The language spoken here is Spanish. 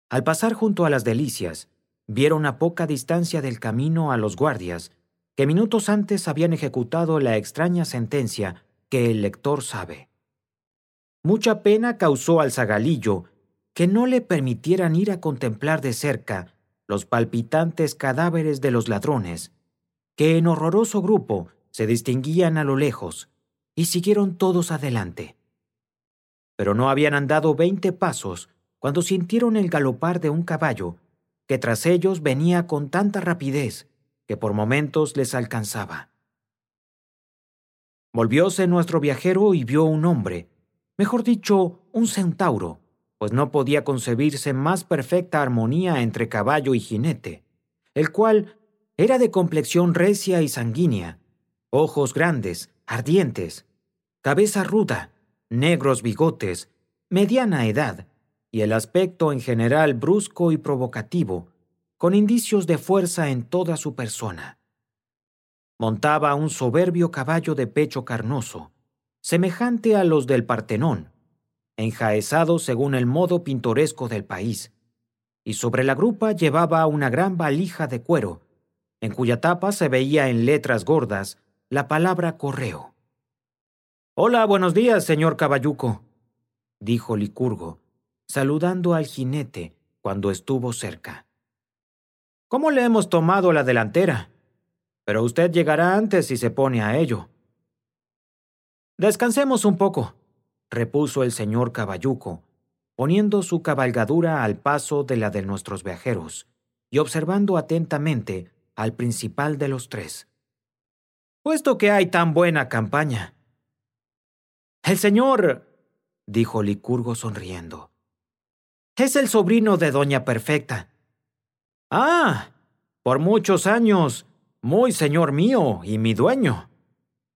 Al pasar junto a las Delicias, vieron a poca distancia del camino a los guardias, que minutos antes habían ejecutado la extraña sentencia que el lector sabe. Mucha pena causó al zagalillo que no le permitieran ir a contemplar de cerca los palpitantes cadáveres de los ladrones, que en horroroso grupo se distinguían a lo lejos, y siguieron todos adelante. Pero no habían andado 20 pasos cuando sintieron el galopar de un caballo que tras ellos venía con tanta rapidez que por momentos les alcanzaba. Volvióse nuestro viajero y vio un hombre, mejor dicho, un centauro, pues no podía concebirse más perfecta armonía entre caballo y jinete, el cual era de complexión recia y sanguínea, ojos grandes, ardientes, cabeza ruda, negros bigotes, mediana edad, y el aspecto en general brusco y provocativo, con indicios de fuerza en toda su persona. Montaba un soberbio caballo de pecho carnoso, semejante a los del Partenón, enjaezado según el modo pintoresco del país, y sobre la grupa llevaba una gran valija de cuero, en cuya tapa se veía en letras gordas la palabra correo. «Hola, buenos días, señor Caballuco», dijo Licurgo, saludando al jinete cuando estuvo cerca. «¿Cómo le hemos tomado la delantera? Pero usted llegará antes si se pone a ello». «Descansemos un poco», repuso el señor Caballuco, poniendo su cabalgadura al paso de la de nuestros viajeros y observando atentamente al principal de los tres. «Puesto que hay tan buena campaña». «El señor», dijo Licurgo sonriendo, «es el sobrino de Doña Perfecta». «Ah, por muchos años, muy señor mío y mi dueño».